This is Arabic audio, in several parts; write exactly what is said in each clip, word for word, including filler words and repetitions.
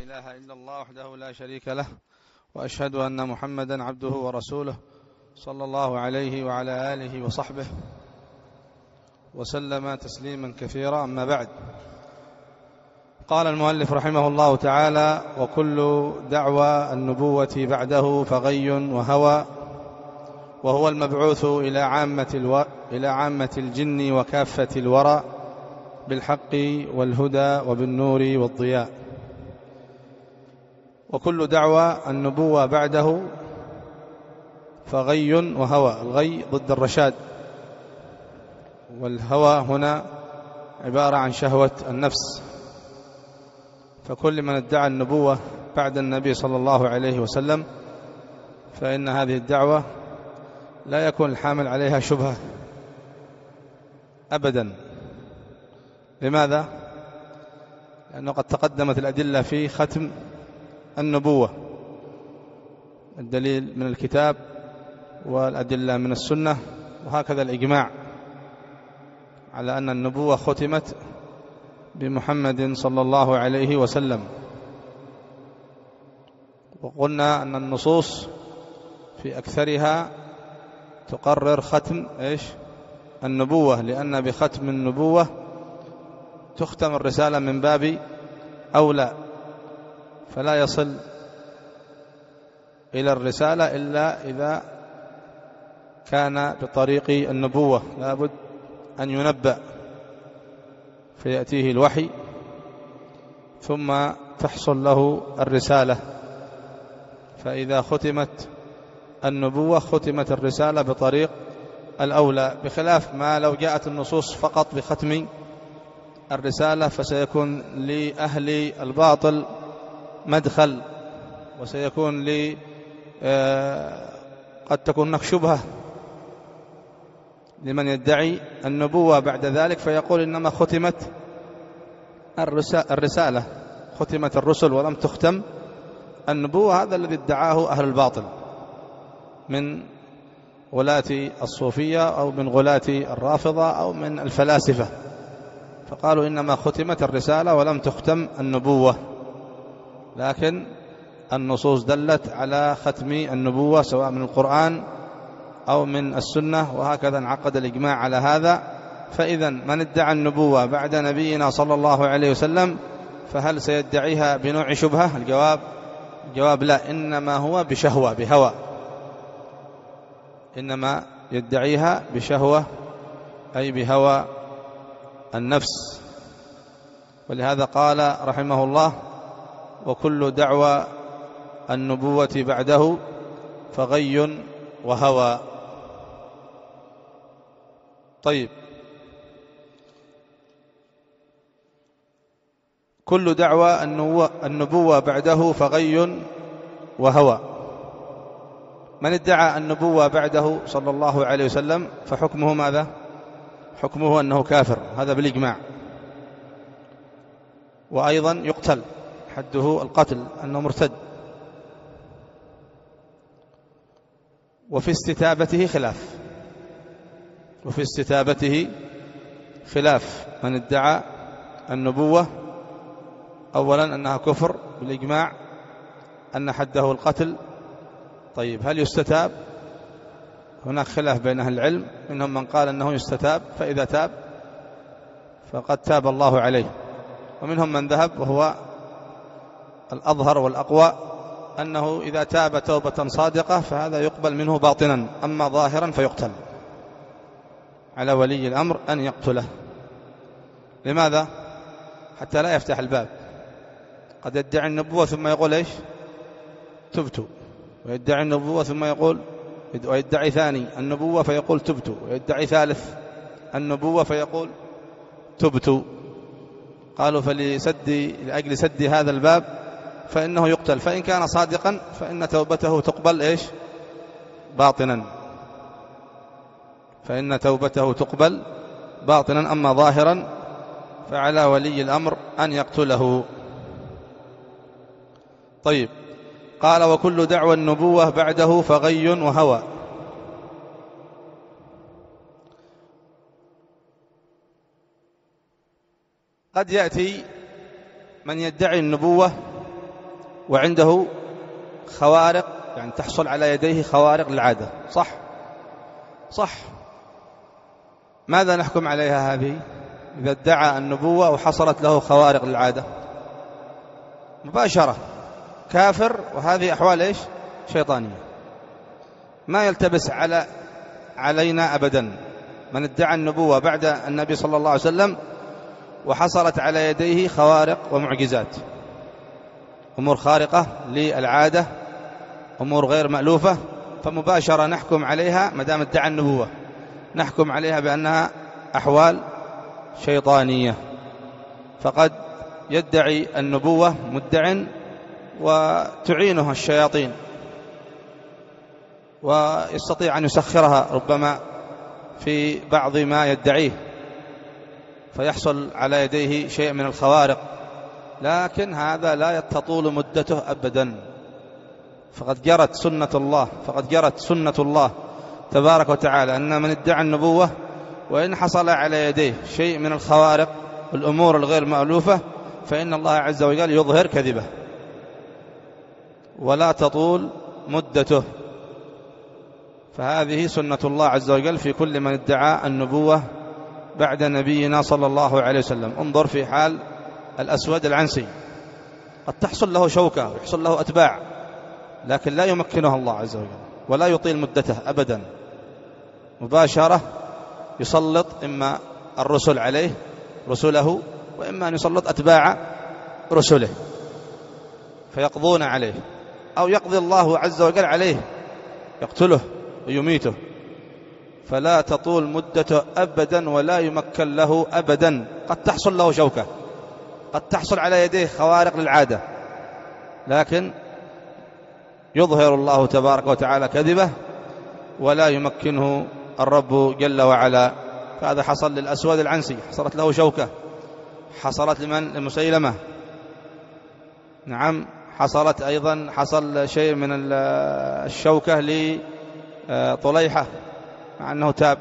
إله إلا الله وحده لا شريك له، وأشهد أن محمدا عبده ورسوله صلى الله عليه وعلى آله وصحبه وسلم تسليما كثيرا. أما بعد، قال المؤلف رحمه الله تعالى: وكل دعوى النبوة بعده فغي وهوى، وهو المبعوث إلى عامة, الو... إلى عامة الجن وكافة الورى بالحق والهدى وبالنور والضياء. وكل دعوى النبوة بعده فغي وهوى. الغي ضد الرشاد، والهوى هنا عبارة عن شهوة النفس. فكل من ادعى النبوة بعد النبي صلى الله عليه وسلم فإن هذه الدعوة لا يكون الحامل عليها شبهة أبدا. لماذا؟ لأنه قد تقدمت الأدلة في ختم النبوة، الدليل من الكتاب والأدلة من السنة، وهكذا الإجماع على أن النبوة ختمت بمحمد صلى الله عليه وسلم. وقلنا أن النصوص في أكثرها تقرر ختم إيش؟ النبوة، لأن بختم النبوة تختم الرسالة من باب أولى، فلا يصل إلى الرسالة إلا إذا كان بطريق النبوة، لابد أن ينبأ فيأتيه الوحي ثم تحصل له الرسالة. فإذا ختمت النبوة ختمت الرسالة بطريق الأولى، بخلاف ما لو جاءت النصوص فقط بختم الرسالة فسيكون لأهل الباطل مدخل، وسيكون لي قد تكون هناك شبهة لمن يدعي النبوة بعد ذلك، فيقول إنما ختمت الرسالة، ختمت الرسل ولم تختم النبوة. هذا الذي ادعاه أهل الباطل من غلاة الصوفية أو من غلاة الرافضة أو من الفلاسفة، فقالوا إنما ختمت الرسالة ولم تختم النبوة. لكن النصوص دلت على ختم النبوة سواء من القرآن أو من السنة، وهكذا انعقد الإجماع على هذا. فإذا من ادعى النبوة بعد نبينا صلى الله عليه وسلم فهل سيدعيها بنوع شبهة؟ الجواب الجواب لا، إنما هو بشهوة بهوى، إنما يدعيها بشهوة أي بهوى النفس. ولهذا قال رحمه الله: وكل دعوى النبوة بعده فغي وهوى. طيب، كل دعوى النبوة بعده فغي وهوى. من ادعى النبوة بعده صلى الله عليه وسلم فحكمه ماذا؟ حكمه أنه كافر، هذا بالإجماع، وأيضا يقتل، حده القتل، أنه مرتد. وفي استتابته خلاف، وفي استتابته خلاف. من ادعى النبوة أولا أنها كفر بالإجماع، أن حده القتل. طيب، هل يستتاب؟ هناك خلاف بين أهل العلم، منهم من قال أنه يستتاب، فإذا تاب فقد تاب الله عليه، ومنهم من ذهب وهو الأظهر والأقوى أنه إذا تاب توبة صادقة فهذا يقبل منه باطنا، أما ظاهرا فيقتل. على ولي الأمر أن يقتله. لماذا؟ حتى لا يفتح الباب. قد يدعي النبوة ثم يقول إيش؟ تبت. ويدعي النبوة ثم يقول، ويدعي ثاني النبوة فيقول تبت، ويدعي ثالث النبوة فيقول تبت. قالوا فلسد لأجل سد هذا الباب فإنه يقتل، فإن كان صادقا فإن توبته تقبل إيش؟ باطنا، فإن توبته تقبل باطنا، أما ظاهرا فعلى ولي الأمر أن يقتله. طيب، قال: وكل دعوى النبوة بعده فغي وهوى. قد يأتي من يدعي النبوة وعنده خوارق، يعني تحصل على يديه خوارق للعادة، صح صح. ماذا نحكم عليها هذه إذا ادعى النبوة وحصلت له خوارق للعادة؟ مباشرة كافر، وهذه أحوال إيش؟ شيطانية، ما يلتبس على علينا أبدا. من ادعى النبوة بعد النبي صلى الله عليه وسلم وحصلت على يديه خوارق ومعجزات، أمور خارقة للعادة، أمور غير مألوفة، فمباشرة نحكم عليها ما دام ادعى النبوة، نحكم عليها بأنها أحوال شيطانية. فقد يدعي النبوة مدع وتعينه الشياطين، ويستطيع أن يسخرها ربما في بعض ما يدعيه فيحصل على يديه شيء من الخوارق، لكن هذا لا تطول مدته أبدا. فقد جرت سنة الله فقد جرت سنة الله تبارك وتعالى أن من ادعى النبوة وإن حصل على يديه شيء من الخوارق والأمور الغير مألوفة فإن الله عز وجل يظهر كذبه ولا تطول مدته. فهذه سنة الله عز وجل في كل من ادعى النبوة بعد نبينا صلى الله عليه وسلم. انظر في حال الأسود العنسي، قد تحصل له شوكة ويحصل له أتباع، لكن لا يمكنه الله عز وجل ولا يطيل مدته أبدا، مباشرة يسلط إما الرسل عليه رسله، وإما أن يسلط أتباع رسله فيقضون عليه، أو يقضي الله عز وجل عليه يقتله ويميته، فلا تطول مدته أبدا ولا يمكن له أبدا. قد تحصل له شوكة، قد تحصل على يديه خوارق للعادة، لكن يظهر الله تبارك وتعالى كذبه ولا يمكنه الرب جل وعلا. فهذا حصل للأسود العنسي، حصلت له شوكة، حصلت لمن؟ لمسيلمة، نعم، حصلت أيضا حصل شيء من الشوكة لطليحة مع أنه تاب،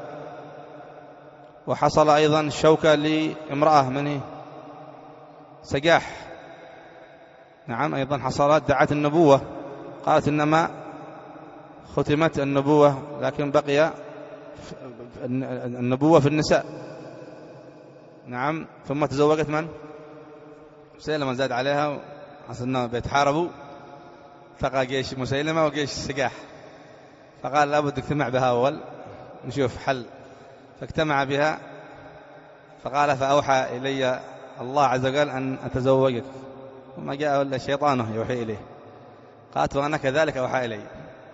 وحصل أيضا الشوكة لامرأة من سجاح، نعم، أيضا حصلت دعت النبوة، قالت إنما ختمت النبوة لكن بقي النبوة في النساء، نعم، ثم تزوجت من؟ مسيلمة، زاد عليها حصلنا بيتحاربوا، فقى جيش مسيلمة وجيش السجاح، فقال لابد اجتمع بها أول نشوف حل، فاجتمع بها فقال فأوحى إلي الله عز وجل أن أتزوجك، وما جاء إلا شيطانه يوحي إليه، قالت وأنا كذلك أوحى إلي.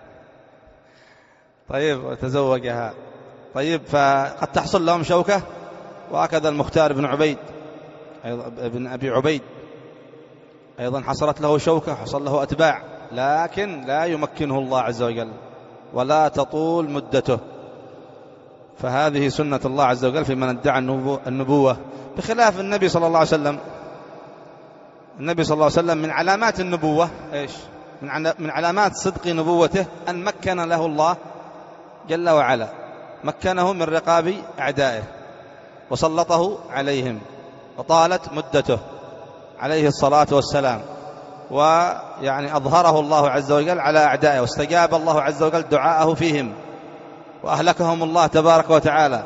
طيب وتزوجها. طيب فقد تحصل لهم شوكة، وهكذا المختار بن عبيد ابن أبي عبيد أيضا حصلت له شوكة، حصل له أتباع، لكن لا يمكنه الله عز وجل ولا تطول مدته. فهذه سنة الله عز وجل في من ادعى النبوة، بخلاف النبي صلى الله عليه وسلم. النبي صلى الله عليه وسلم من علامات النبوة إيش؟ من علامات صدق نبوته أن مكن له الله جل وعلا، مكنه من رقاب أعدائه وسلطه عليهم وطالت مدته عليه الصلاة والسلام، ويعني أظهره الله عز وجل على أعدائه، واستجاب الله عز وجل دعاءه فيهم وأهلكهم الله تبارك وتعالى.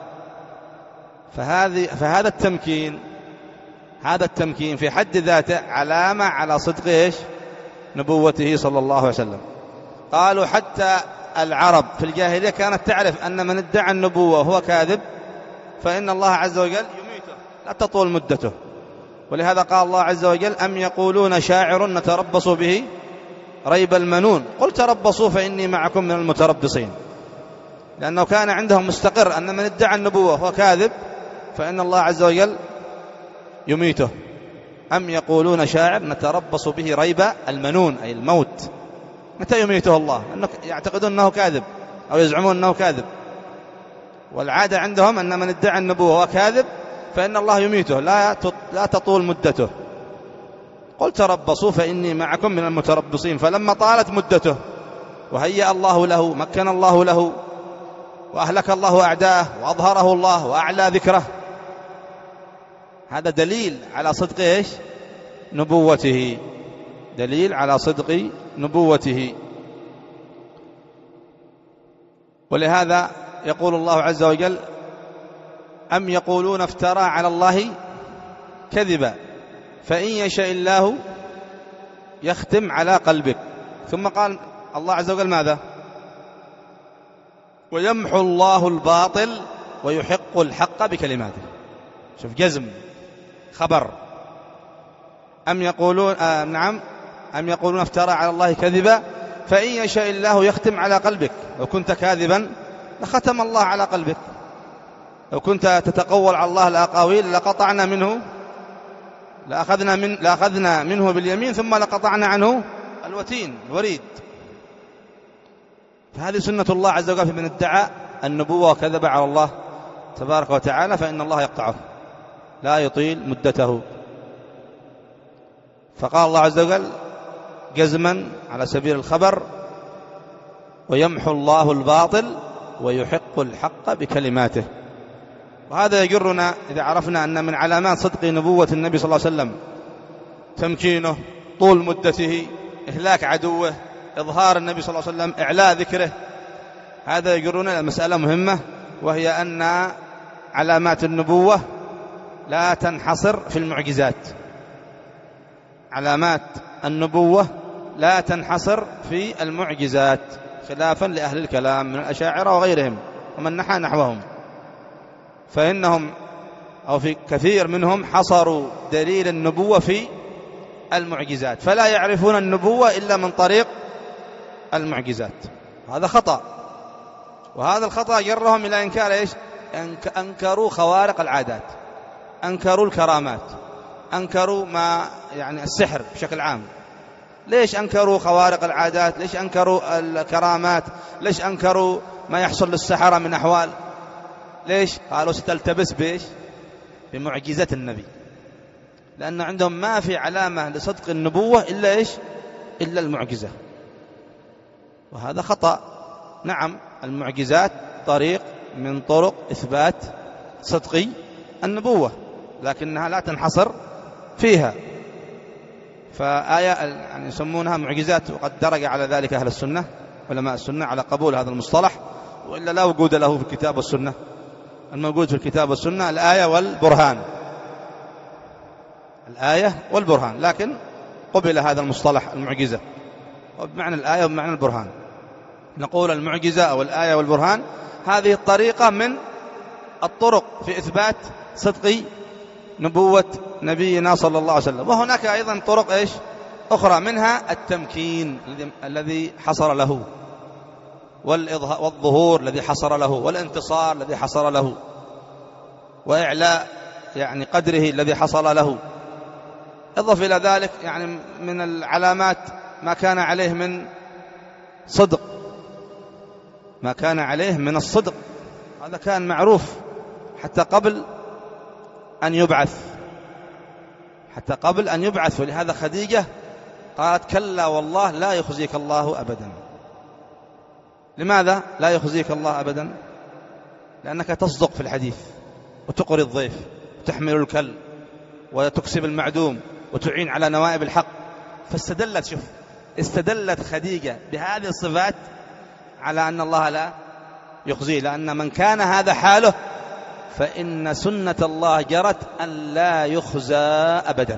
فهذه فهذا التمكين هذا التمكين في حد ذاته علامة على صدق إيش؟ نبوته صلى الله عليه وسلم. قالوا حتى العرب في الجاهلية كانت تعرف أن من ادعى النبوة وهو كاذب فإن الله عز وجل يميته لا تطول مدته، ولهذا قال الله عز وجل أم يقولون شاعر نتربص به ريب المنون قل تربصوا فإني معكم من المتربصين، لأنه كان عندهم مستقر أن من ادعى النبوة وهو كاذب فإن الله عز وجل يميته. أم يقولون شاعر نتربص به ريب المنون أي الموت، متى يميته الله؟ أنه يعتقدون أنه كاذب أو يزعمون أنه كاذب، والعادة عندهم أن من ادعى النبوة وهو كاذب فإن الله يميته لا لا تطول مدته. قل تربصوا فإني معكم من المتربصين. فلما طالت مدته وهيأ الله له، مكن الله له، وأهلك الله أعداءه وأظهره الله وأعلى ذكره، هذا دليل على صدق إيش؟ نبوته. دليل على صدق نبوته. ولهذا يقول الله عز وجل: أم يقولون افترى على الله كذبا فإن يشاء الله يختم على قلبك. ثم قال الله عز وجل ماذا؟ ويمحو الله الباطل ويحق الحق بكلماته. شوف، جزم، خبر. أم يقولون آه نعم أم يقولون افترى على الله كذبا فإن يشاء الله يختم على قلبك. لو كنت كاذبا لختم الله على قلبك. لو كنت تتقول على الله الأقاويل لقطعنا منه لأخذنا, من لأخذنا منه باليمين ثم لقطعنا عنه الوتين الوريد. فهذه سنة الله عز وجل في من ادعى النبوة وكذب على الله تبارك وتعالى، فإن الله يقطعه لا يطيل مدته. فقال الله عز وجل جزما على سبيل الخبر: ويمحو الله الباطل ويحق الحق بكلماته. وهذا يجرنا إذا عرفنا أن من علامات صدق نبوة النبي صلى الله عليه وسلم تمكينه، طول مدته، إهلاك عدوه، إظهار النبي صلى الله عليه وسلم، إعلاء ذكره. هذا يجرنا إلى مسألة مهمة، وهي أن علامات النبوة لا تنحصر في المعجزات. علامات النبوة لا تنحصر في المعجزات، خلافا لأهل الكلام من الأشاعرة وغيرهم ومن نحى نحوهم، فإنهم أو في كثير منهم حصروا دليل النبوة في المعجزات، فلا يعرفون النبوة إلا من طريق المعجزات. هذا خطأ، وهذا الخطأ جرهم إلى إنكار إيش؟ أنكروا خوارق العادات، أنكروا الكرامات، أنكروا ما يعني السحر بشكل عام. ليش أنكروا خوارق العادات؟ ليش أنكروا الكرامات؟ ليش أنكروا ما يحصل للسحرة من أحوال؟ ليش؟ قالوا ستلتبس بإيش؟ بمعجزة النبي، لأن عندهم ما في علامة لصدق النبوة إلا إيش؟ إلا المعجزة. وهذا خطأ. نعم، المعجزات طريق من طرق إثبات صدق النبوة، لكنها لا تنحصر فيها. فآية يعني يسمونها معجزات، وقد درج على ذلك أهل السنة، علماء السنة، على قبول هذا المصطلح، وإلا لا وجود له في الكتاب والسنة. الموجود في الكتاب والسنة الآية والبرهان، الآية والبرهان، لكن قبل هذا المصطلح المعجزة وبمعنى الآية وبمعنى البرهان. نقول المعجزة أو الآية والبرهان هذه الطريقة من الطرق في إثبات صدق نبوة نبينا صلى الله عليه وسلم. وهناك أيضا طرق إيش أخرى، منها التمكين الذي حصر له، والظهور الذي حصر له، والانتصار الذي حصر له، وإعلاء يعني قدره الذي حصل له. إضف إلى ذلك يعني من العلامات ما كان عليه من صدق، ما كان عليه من الصدق. هذا كان معروف حتى قبل أن يبعث، حتى قبل أن يبعث. ولهذا خديجة قالت: كلا والله لا يخزيك الله أبدا. لماذا لا يخزيك الله أبدا؟ لأنك تصدق في الحديث، وتقري الضيف، وتحمل الكل، وتكسب المعدوم، وتعين على نوائب الحق. فاستدلت، شوف، استدلت خديجة بهذه الصفات على أن الله لا يخزيه، لأن من كان هذا حاله فإن سنة الله جرت أن لا يخزى أبدا.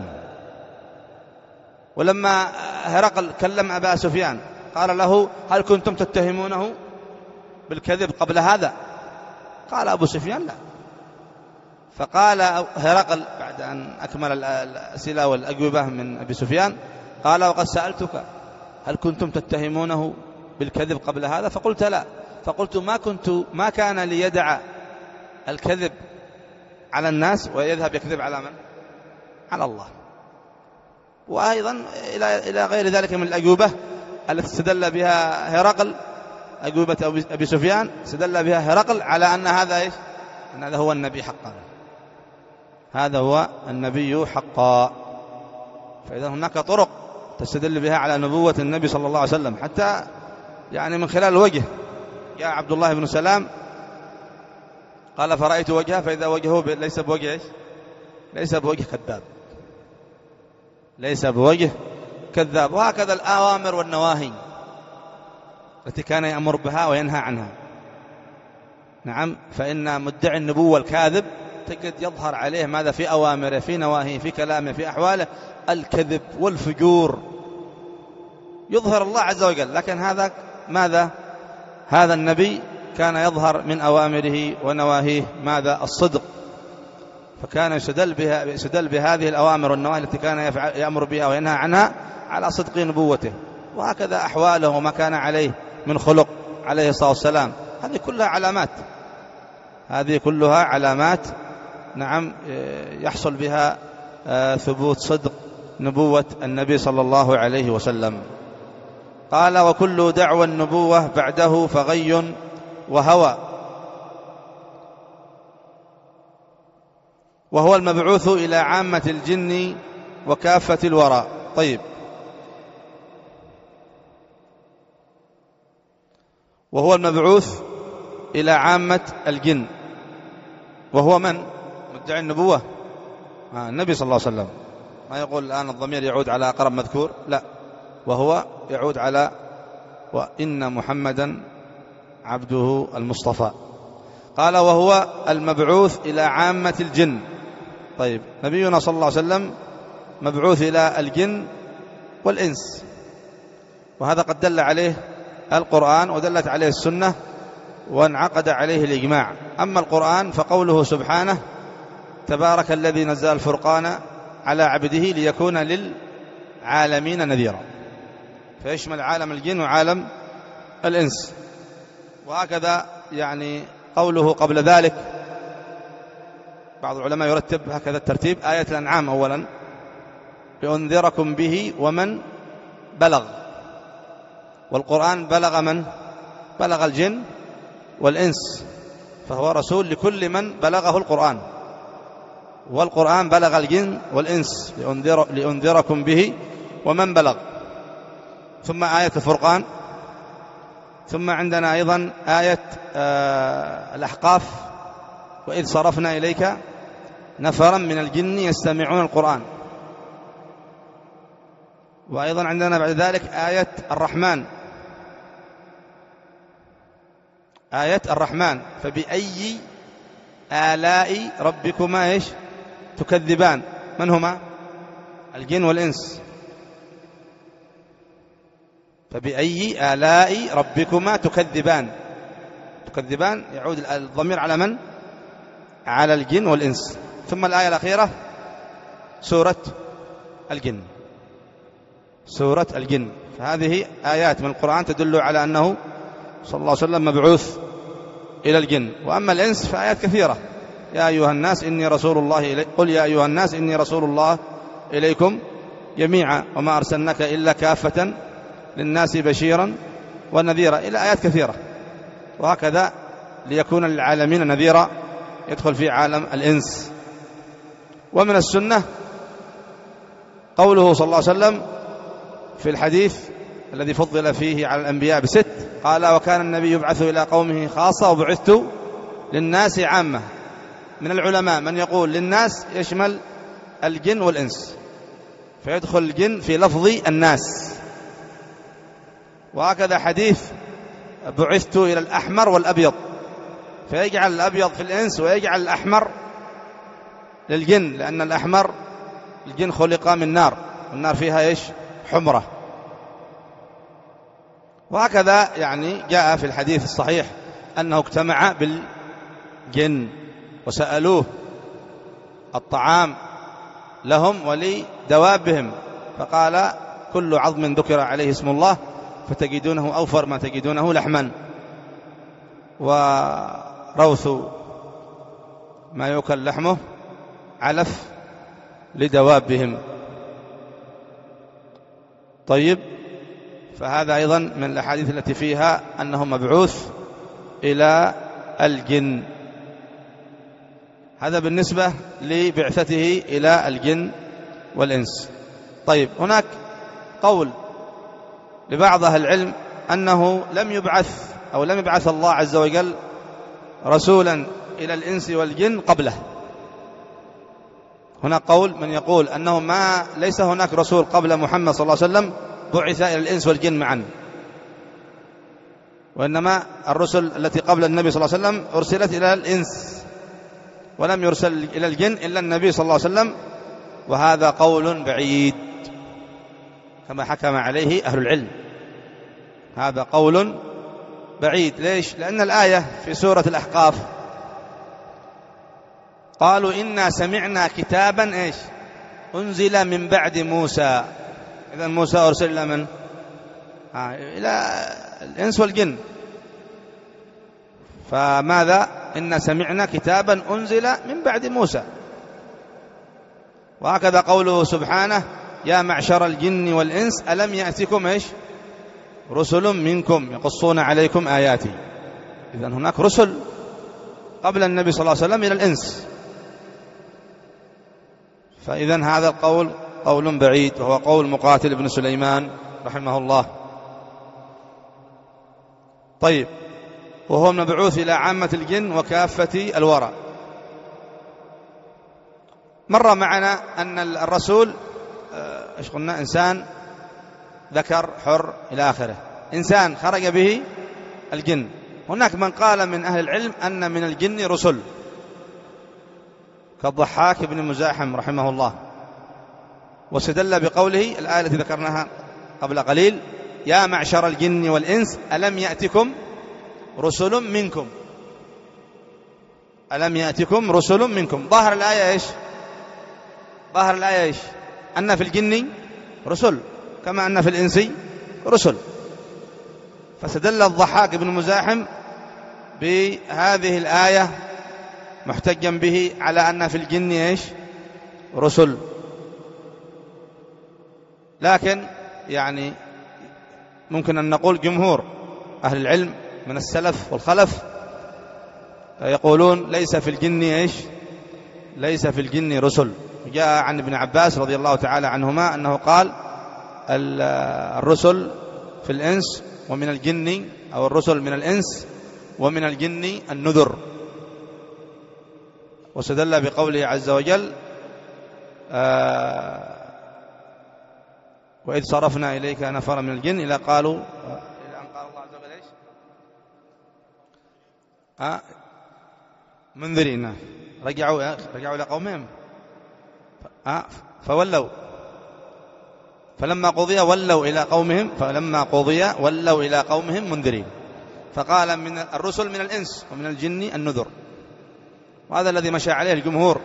ولما هرقل كلم أبا سفيان قال له: هل كنتم تتهمونه بالكذب قبل هذا؟ قال أبو سفيان: لا. فقال هرقل بعد أن أكمل الأسئلة والأجوبة من أبي سفيان، قال: وقد سألتك هل كنتم تتهمونه بالكذب قبل هذا؟ فقلت: لا. فقلت: ما كنت ما كان ليدع الكذب على الناس ويذهب يكذب على من؟ على الله. وأيضا إلى إلى غير ذلك من الأجوبة التي استدل بها هرقل، أجوبة أبي سفيان استدل بها هرقل على أن هذا إيش؟ أن هذا هو النبي حقا، هذا هو النبي حقا. فإذا هناك طرق تستدل بها على نبوة النبي صلى الله عليه وسلم، حتى يعني من خلال الوجه. جاء عبد الله بن سلام قال: فرأيت وجهه فإذا وجهه ليس بوجه إيش؟ ليس بوجه كذاب، ليس بوجه كذاب. وهكذا الأوامر والنواهي التي كان يأمر بها وينهى عنها. نعم، فإن مدعي النبوة الكاذب تجد يظهر عليه ماذا؟ في أوامره، في نواهيه، في كلامه، في أحواله الكذب والفجور، يظهر الله عز وجل. لكن هذا ماذا؟ هذا النبي كان يظهر من أوامره ونواهيه ماذا؟ الصدق. فكان يستدل بها يستدل بهذه الأوامر والنواهي التي كان يفعل يأمر بها وينهى عنها على صدق نبوته. وهكذا أحواله وما كان عليه من خلق عليه الصلاة والسلام، هذه كلها علامات هذه كلها علامات نعم يحصل بها ثبوت صدق نبوة النبي صلى الله عليه وسلم. قال: وكل دعوى النبوة بعده فغي وهوى، وهو المبعوث إلى عامة الجن وكافة الورى. طيب، وهو المبعوث إلى عامة الجن، وهو من؟ مدعي النبوة آه النبي صلى الله عليه وسلم. ما يقول الآن الضمير يعود على أقرب مذكور، لا، وهو يعود على وإن محمدا عبده المصطفى. قال: وهو المبعوث إلى عامة الجن. طيب، نبينا صلى الله عليه وسلم مبعوث إلى الجن والإنس، وهذا قد دل عليه القرآن ودلت عليه السنة وانعقد عليه الإجماع. أما القرآن فقوله سبحانه: تبارك الذي نزل الفرقان على عبده ليكون للعالمين نذيرا، فيشمل عالم الجن وعالم الإنس. وهكذا يعني قوله قبل ذلك، بعض العلماء يرتب هكذا الترتيب: آية الأنعام أولا، لأنذركم به ومن بلغ. والقرآن بلغ من؟ بلغ الجن والإنس، فهو رسول لكل من بلغه القرآن. والقرآن بلغ الجن والإنس، لأنذر لأنذركم به ومن بلغ. ثم آية الفرقان، ثم عندنا أيضا آية آه الأحقاف: وإذ صرفنا إليك نفرا من الجن يستمعون القرآن. وأيضا عندنا بعد ذلك آية الرحمن، آية الرحمن: فبأي آلاء ربكما إيش تكذبان. من هما؟ الجن والإنس. فبأي آلاء ربكما تكذبان. تكذبان يعود الضمير على من؟ على الجن والإنس. ثم الآية الأخيرة سورة الجن، سورة الجن. فهذه آيات من القرآن تدل على أنه صلى الله عليه وسلم مبعوث إلى الجن. وأما الإنس فآيات كثيرة: يا أيها الناس إني رسول الله إليكم، قل يا أيها الناس إني رسول الله إليكم جميعا وما أرسلناك إلا كافة للناس بشيرا ونذيرا، إلى آيات كثيرة. وهكذا ليكون للعالمين نذيرا يدخل في عالم الإنس. ومن السنة قوله صلى الله عليه وسلم في الحديث الذي فضل فيه على الأنبياء بست، قال: وكان النبي يبعث إلى قومه خاصة وبعثت للناس عامة. من العلماء من يقول للناس يشمل الجن والإنس، فيدخل الجن في لفظ الناس. وهكذا حديث بعثت إلى الأحمر والأبيض، فيجعل الأبيض في الإنس ويجعل الأحمر للجن، لأن الأحمر الجن خلق من نار، والنار فيها إيش؟ حمرة. وهكذا يعني جاء في الحديث الصحيح أنه اجتمع بالجن وسألوه الطعام لهم ولدوابهم، فقال: كل عظم ذكر عليه اسم الله فتجدونه أوفر ما تجدونه لحما، وروث ما يؤكل لحمه علف لدوابهم. طيب، فهذا أيضا من الأحاديث التي فيها أنه مبعوث إلى الجن. هذا بالنسبة لبعثته إلى الجن والإنس. طيب، هناك قول لبعض أهل العلم أنه لم يبعث أو لم يبعث الله عز وجل رسولا إلى الإنس والجن قبله، هناك قول من يقول أنه ما ليس هناك رسول قبل محمد صلى الله عليه وسلم بعث إلى الإنس والجن معا، وإنما الرسل التي قبل النبي صلى الله عليه وسلم أرسلت إلى الإنس ولم يرسل إلى الجن إلا النبي صلى الله عليه وسلم، وهذا قول بعيد كما حكم عليه أهل العلم. هذا قول بعيد. ليش؟ لأن الآية في سورة الأحقاف قالوا إنا سمعنا كتابا إيش أنزل من بعد موسى. إذن موسى أرسل إلى من؟ آه إلى الإنس والجن. فماذا؟ إنا سمعنا كتابا أنزل من بعد موسى. وهكذا قوله سبحانه يا معشر الجن والإنس ألم يأتكم إيش رسل منكم يقصون عليكم آياتي. إذن هناك رسل قبل النبي صلى الله عليه وسلم إلى الإنس. فإذن هذا القول قول بعيد، وهو قول مقاتل بن سليمان رحمه الله. طيب، وهو المبعوث إلى عامة الجن وكافة الورى. مر معنا أن الرسول إيش قلنا؟ إنسان ذكر حر إلى آخره، إنسان خرج به الجن. هناك من قال من أهل العلم أن من الجن رسل كالضحاك بن مزاحم رحمه الله، واستدل بقوله الآية التي ذكرناها قبل قليل يا معشر الجن والإنس ألم يأتكم رسل منكم. ألم يأتكم رسل منكم. ظاهر الآية إيش؟ ظاهر الآية إيش؟ أن في الجن رسل كما أن في الإنس رسل. فاستدل الضحاك بن مزاحم بهذه الآية محتجا به على أن في الجن إيش رسل. لكن يعني ممكن أن نقول جمهور أهل العلم من السلف والخلف يقولون ليس في الجن إيش ليس في الجن رسل. جاء عن ابن عباس رضي الله تعالى عنهما أنه قال الرسل في الإنس ومن الجن، أو الرسل من الإنس ومن الجن النذر. واستدل بقوله عز وجل آه وإذ صرفنا إليك نفر من الجن إلى قالوا إلى أن قال الله عز وجل إيش آه منذرين رجعوا رجعوا إلى قومهم آه فولوا فلما قضي ولوا إلى قومهم فلما قضي ولوا إلى قومهم منذرين. فقال من الرسل من الإنس ومن الجن النذر. وهذا الذي مشى عليه الجمهور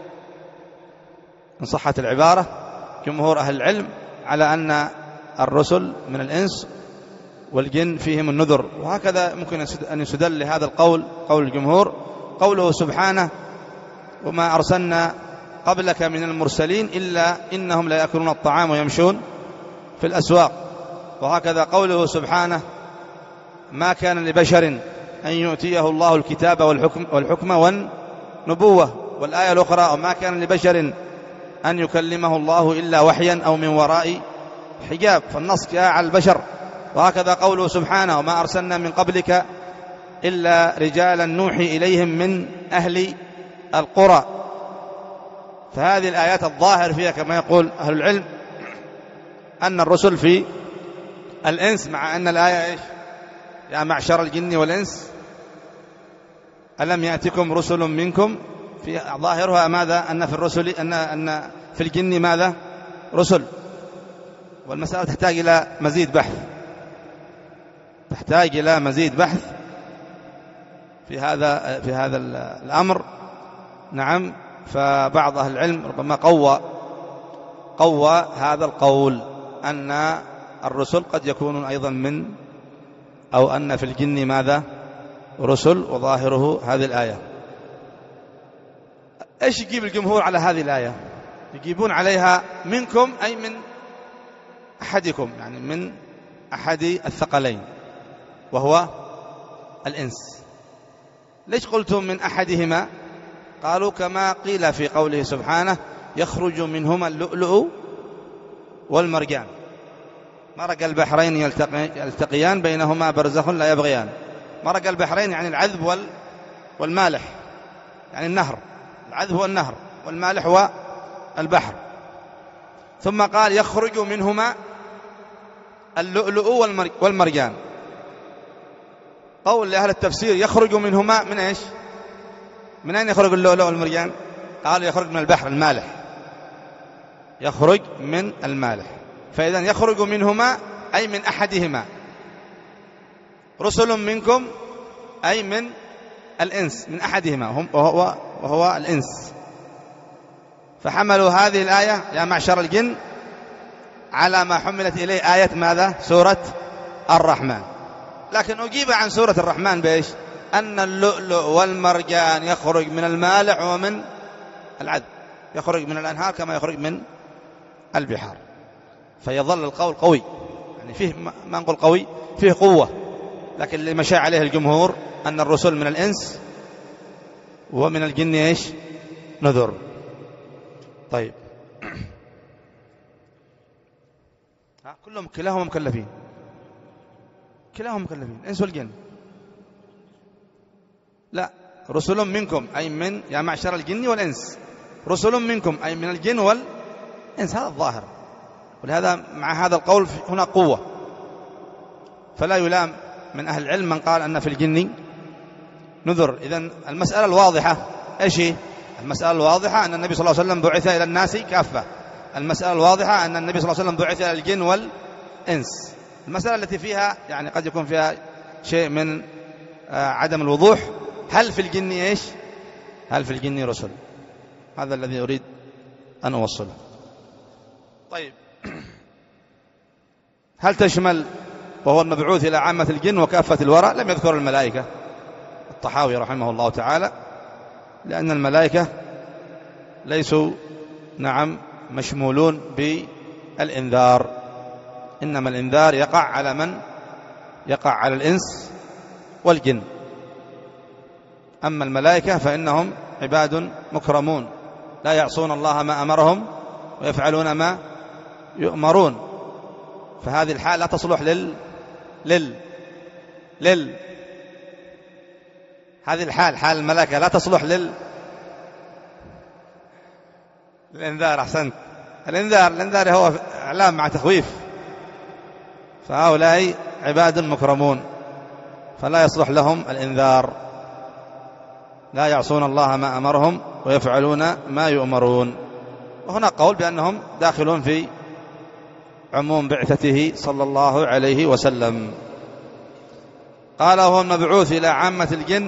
إن صحت العبارة، جمهور أهل العلم على أن الرسل من الإنس والجن فيهم النذر. وهكذا ممكن أن يستدل لهذا القول قول الجمهور قوله سبحانه وما أرسلنا قبلك من المرسلين إلا إنهم لا يأكلون الطعام ويمشون في الأسواق. وهكذا قوله سبحانه ما كان لبشر أن يؤتيه الله الكتاب والحكم, والحكم والنبوة. والآية الأخرى وما كان لبشر أن يكلمه الله إلا وحيا أو من وراء حجاب. فالنص جاء على البشر. وهكذا قوله سبحانه وما أرسلنا من قبلك إلا رجالا نوحي إليهم من أهل القرى. فهذه الآيات الظاهر فيها كما يقول أهل العلم أن الرسل في الإنس، مع أن الآية إيش يا معشر الجن والإنس ألم يأتكم رسل منكم، في ظاهرها ماذا أن في الرسل أن أن في الجن ماذا رسل. والمسألة تحتاج إلى مزيد بحث تحتاج إلى مزيد بحث في هذا في هذا الأمر. نعم. فبعض أهل العلم ربما قوى قوى هذا القول أن الرسل قد يكونون أيضا من أو أن في الجن ماذا رسل، وظاهره هذه الآية. إيش يجيب الجمهور على هذه الآية؟ يجيبون عليها منكم أي من أحدكم، يعني من أحد الثقلين وهو الإنس. ليش قلتم من أحدهما؟ قالوا كما قيل في قوله سبحانه يخرج منهما اللؤلؤ والمرجان مرج البحرين يلتقي يلتقيان بينهما برزخ لا يبغيان. مرج البحرين يعني العذب وال والمالح، يعني النهر، العذب هو النهر والمالح هو البحر. ثم قال يخرج منهما اللؤلؤ والمرجان. قول لأهل التفسير يخرج منهما من إيش؟ من أين يخرج اللؤلؤ والمرجان؟ قالوا يخرج من البحر المالح، يخرج من المالح. فإذا يخرج منهما أي من أحدهما. رسل منكم أي من الإنس، من أحدهما هم وهو, وهو الإنس. فحملوا هذه الآية يا معشر الجن على ما حملت إليه آية ماذا؟ سورة الرحمن. لكن أجيب عن سورة الرحمن بإيش؟ أن اللؤلؤ والمرجان يخرج من المالح ومن العذب، يخرج من الأنهار كما يخرج من البحار. فيظل القول قوي، يعني فيه ما نقول قوي، فيه قوة، لكن اللي مشى عليه الجمهور أن الرسل من الإنس ومن الجن إيش؟ نذر. طيب كلهم كلاهم مكلفين، كلاهم مكلفين الإنس والجن. لا، رسل منكم أي من يا معشر الجن والإنس، رسل منكم أي من الجن والإنس، هذا الظاهر. ولهذا مع هذا القول هنا قوة، فلا يلام من أهل العلم من قال أن في الجن نذر. إذن المسألة الواضحة إيش هي؟ المسألة الواضحة أن النبي صلى الله عليه وسلم بعث إلى الناس كافة. المسألة الواضحة أن النبي صلى الله عليه وسلم بعث إلى الجن والإنس. المسألة التي فيها يعني قد يكون فيها شيء من عدم الوضوح، هل في الجن إيش؟ هل في الجن رسل؟ هذا الذي أريد أن أوصله. طيب هل تشمل وهو المبعوث إلى عامة الجن وكافة الورى؟ لم يذكر الملائكة الطحاوي رحمه الله تعالى، لأن الملائكة ليسوا نعم مشمولون بالإنذار، إنما الإنذار يقع على من؟ يقع على الإنس والجن. أما الملائكة فإنهم عباد مكرمون لا يعصون الله ما أمرهم ويفعلون ما يؤمرون. فهذه الحال لا تصلح لل لل لل هذه الحال حال الملائكة لا تصلح لل الإنذار. أحسنت، الإنذار الإنذار هو إعلام مع تخويف، فهؤلاء عباد مكرمون فلا يصلح لهم الإنذار، لا يعصون الله ما أمرهم ويفعلون ما يؤمرون. وهنا قول بأنهم داخلون في عموم بعثته صلى الله عليه وسلم. قال هو المبعوث إلى عامة الجن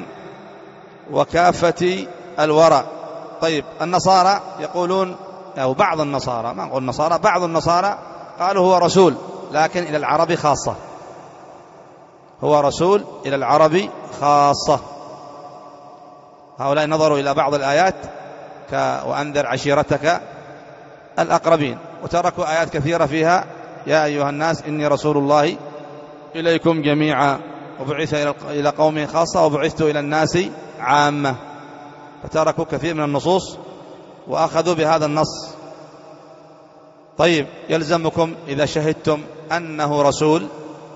وكافة الورى. طيب النصارى يقولون، أو بعض النصارى، ما نقول النصارى، بعض النصارى قالوا هو رسول لكن إلى العرب خاصة، هو رسول إلى العرب خاصة. هؤلاء نظروا إلى بعض الآيات وأنذر عشيرتك الأقربين، وتركوا آيات كثيرة فيها يا أيها الناس إني رسول الله إليكم جميعا وبعث إلى قوم خاصة وبعثت إلى الناس عامة، فتركوا كثير من النصوص وأخذوا بهذا النص. طيب يلزمكم إذا شهدتم أنه رسول،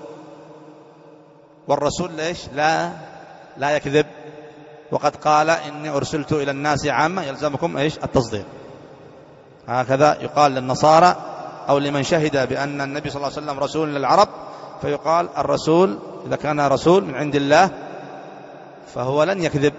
والرسول ليش لا لا يكذب، وقد قال إني أرسلت إلى الناس عامة، يلزمكم إيش؟ التصديق. هكذا يقال للنصارى أو لمن شهد بأن النبي صلى الله عليه وسلم رسول للعرب، فيقال الرسول إذا كان رسول من عند الله فهو لن يكذب،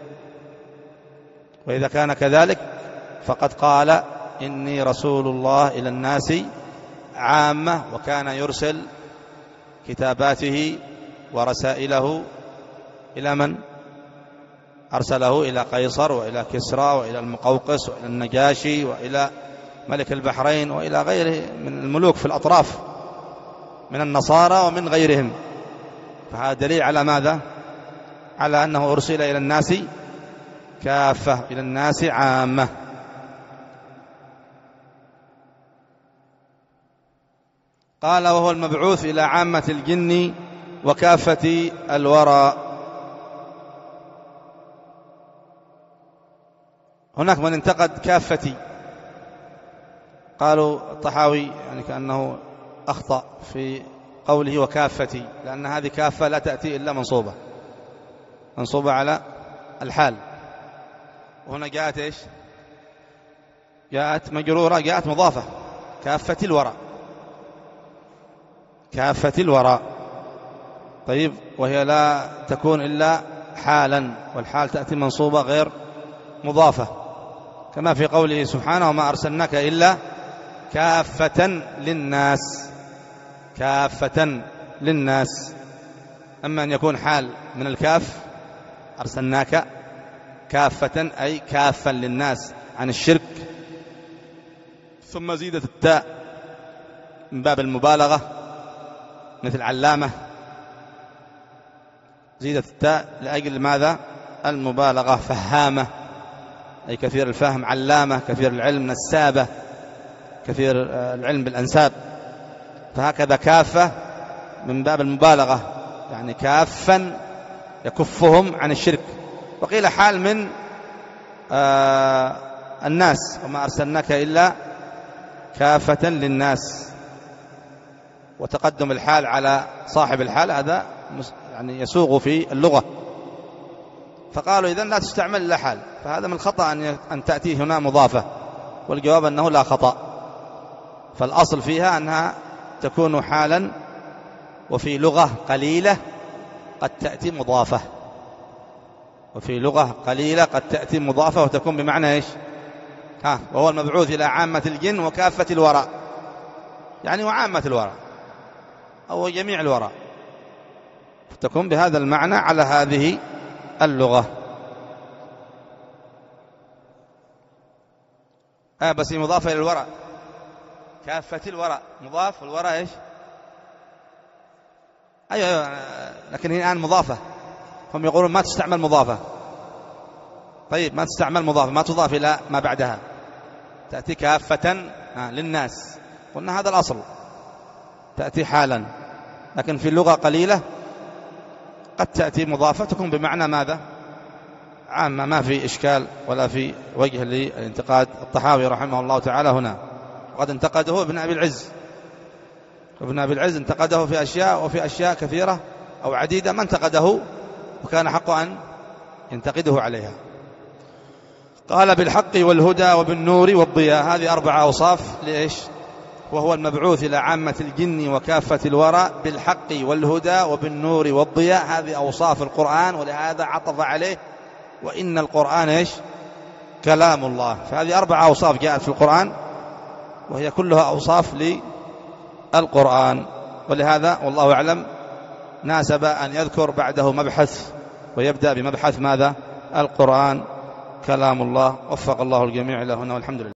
وإذا كان كذلك فقد قال إني رسول الله إلى الناس عامة، وكان يرسل كتاباته ورسائله إلى من؟ أرسله إلى قيصر وإلى كسرى وإلى المقوقس وإلى النجاشي وإلى ملك البحرين وإلى غيره من الملوك في الأطراف من النصارى ومن غيرهم. فهذا دليل على ماذا؟ على أنه أرسل إلى الناس كافة، إلى الناس عامة. قال وهو المبعوث إلى عامة الجن وكافة الورى. هناك من انتقد كافتي، قالوا الطحاوي يعني كأنه أخطأ في قوله وكافتي، لأن هذه كافة لا تأتي إلا منصوبة منصوبة على الحال، وهنا جاءت إيش؟ جاءت مجرورة، جاءت مضافة، كافة الورى، كافة الورى. طيب، وهي لا تكون إلا حالا، والحال تأتي منصوبة غير مضافة، كما في قوله سبحانه: وما أرسلناك إلا كافة للناس، كافة للناس. أما أن يكون حال من الكاف، أرسلناك كافة أي كافا للناس عن الشرك، ثم زيدت التاء من باب المبالغة، مثل علامة، زيدت التاء لأجل ماذا؟ المبالغة. فهامة أي كثير الفهم، علامة كثير العلم، نسابة كثير العلم بالأنساب. فهكذا كافة من باب المبالغة، يعني كافا يكفهم عن الشرك. وقيل حال من آه الناس: وما أرسلناك إلا كافة للناس. وتقدم الحال على صاحب الحال هذا يعني يسوغ في اللغة، فقالوا إذن لا تستعمل إلا حال، فهذا من الخطأ أن تأتي هنا مضافة، والجواب أنه لا خطأ، فالأصل فيها أنها تكون حالا، وفي لغة قليلة قد تأتي مضافة، وفي لغة قليلة قد تأتي مضافة وتكون بمعنى إيش؟ ها وهو المبعوث إلى عامة الجن وكافة الوراء، يعني وعامة الوراء أو جميع الوراء، تكون بهذا المعنى على هذه اللغة. آه بس مضافة إلى الوراء، كافة الوراء مضاف، والوراء إيش؟ أيوة, أيوة لكن هي الآن مضافة، هم يقولون ما تستعمل مضافة. طيب ما تستعمل مضافة، ما تضاف إلى ما بعدها، تأتي كافة للناس، قلنا هذا الأصل، تأتي حالا، لكن في اللغة قليلة قد تأتي مضافة تكون بمعنى ماذا؟ عامة، ما في إشكال ولا في وجه للانتقاد. الطحاوي رحمه الله تعالى هنا وقد انتقده ابن أبي العز، ابن أبي العز انتقده في أشياء، وفي أشياء كثيرة أو عديدة ما انتقده وكان حق أن ينتقده عليها. قال: بالحق والهدى وبالنور والضياء. هذه أربعة أوصاف لإيش؟ وهو المبعوث إلى عامة الجن وكافة الورى بالحق والهدى وبالنور والضياء. هذه أوصاف القرآن، ولهذا عطف عليه: وإن القرآن إيش؟ كلام الله. فهذه أربعة أوصاف جاءت في القرآن، وهي كلها أوصاف للقرآن، ولهذا والله أعلم ناسب أن يذكر بعده مبحث، ويبدأ بمبحث ماذا؟ القرآن كلام الله. وفق الله الجميع إلى هنا، والحمد لله.